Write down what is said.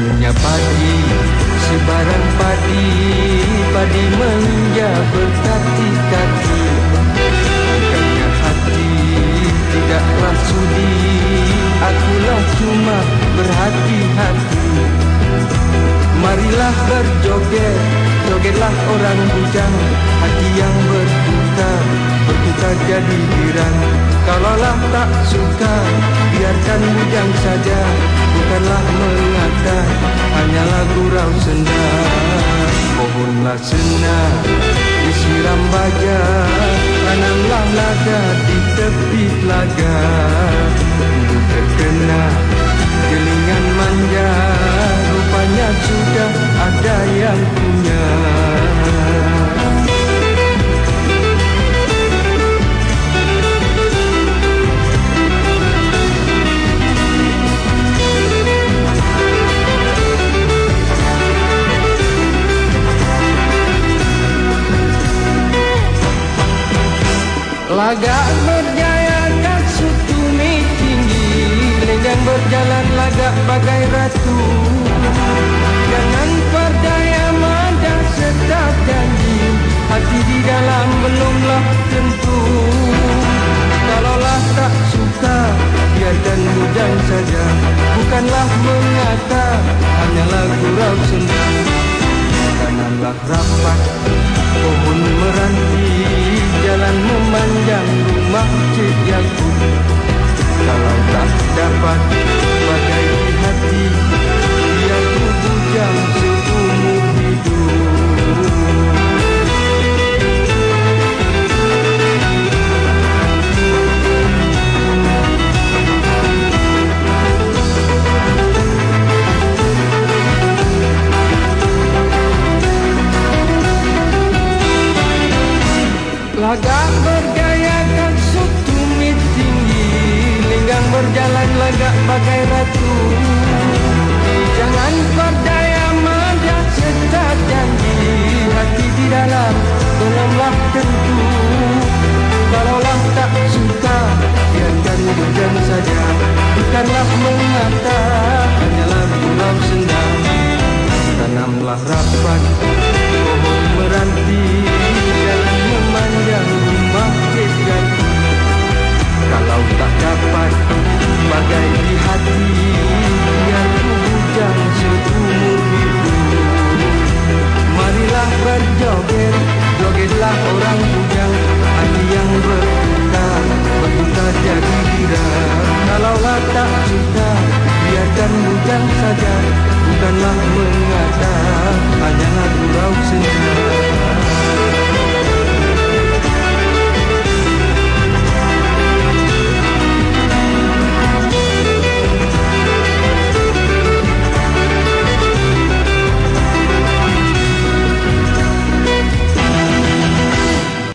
Punya padi, sebarang padi, padi menja berkati-kati. Bukannya hati, tidaklah sudi, akulah cuma berhati-hati. Marilah berjoget, jogetlah orang bujang, hati yang berputar, berputar jadi girang. Kalaulah tak suka, biarkan bujang saja, bukanlah mengata, hanyalah gurau senda. Pohonlah senang, disiram baja, tanamlah lada di tepi telaga. Untuk terkena gelingan manja, rupanya sudah ada yang punya. Lagak berjaya kasut tumit tinggi, lenggang berjalan lagak bagai ratu. Jangan perdaya mada sedap janji, hati di dalam belumlah tentu. Kalaulah tak suka, biarkan bujang saja, bukanlah mengata, hanyalah gurau senda. Tanamlah rapat pohon meranti, jalan memanjang rumah Cik Yakub. Kalau tak dapat bagai di hati, biar ku bujang seumur hidup. Lagak bergaya kasut tumit tinggi, lenggang berjalan lagak bagai ratu. Jangan perdaya mada sedap janji, hati di dalam belumlah tentu. Kalaulah tak suka, biarkan bujang saja, bukanlah mengata, hanyalah gurau senda. Tanamlah rapat pohon meranti, jalan memanjang rumah Cik Yakub. Kalau tak dapat bagai di hati, biar ku bujang seumur hidup. Marilah berjoget, jogetlah orang bujang, hati yang berputar, berputar jadi girang. Kalaulah tak suka, biarkan bujang saja, bukanlah mengata, hanyalah gurau senda.